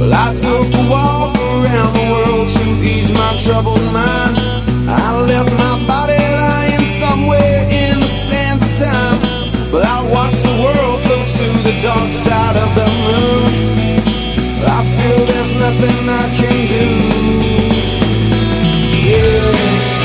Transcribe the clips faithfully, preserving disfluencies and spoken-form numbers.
Well, I took a walk around the world to ease my troubled mind. I left my body lying somewhere in the sands of time. But I watched the world float to the dark side of the moon. I feel there's nothing I can do. Yeah.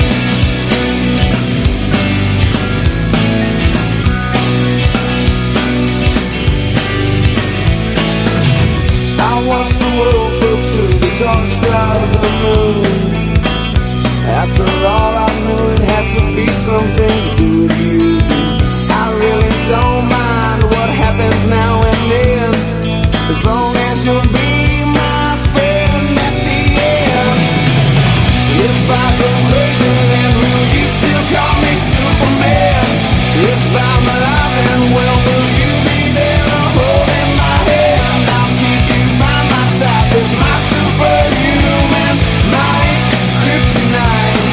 I watched the world float to the dark side of the moon. After all, I knew it had to be something to do with you. I really don't mind what happens now and then, as long as you'll be my friend at the end. If I go crazy, then will you still call me Superman? If I'm alive and well, will you be there holding my hand? I'll keep you by my side with my superhuman might, kryptonite.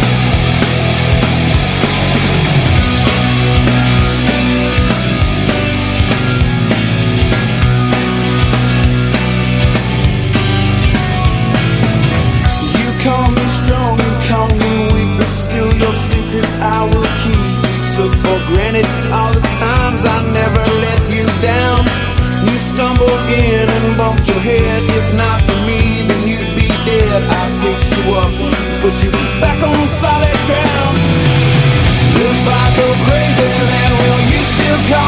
Call me strong, you call me weak, but still your secrets I will keep. You took for granted all the times I never let you down. You stumbled in and bumped your head. If not for me, then you'd be dead. I picked you up, put you back on solid ground. If I go crazy, then will you still call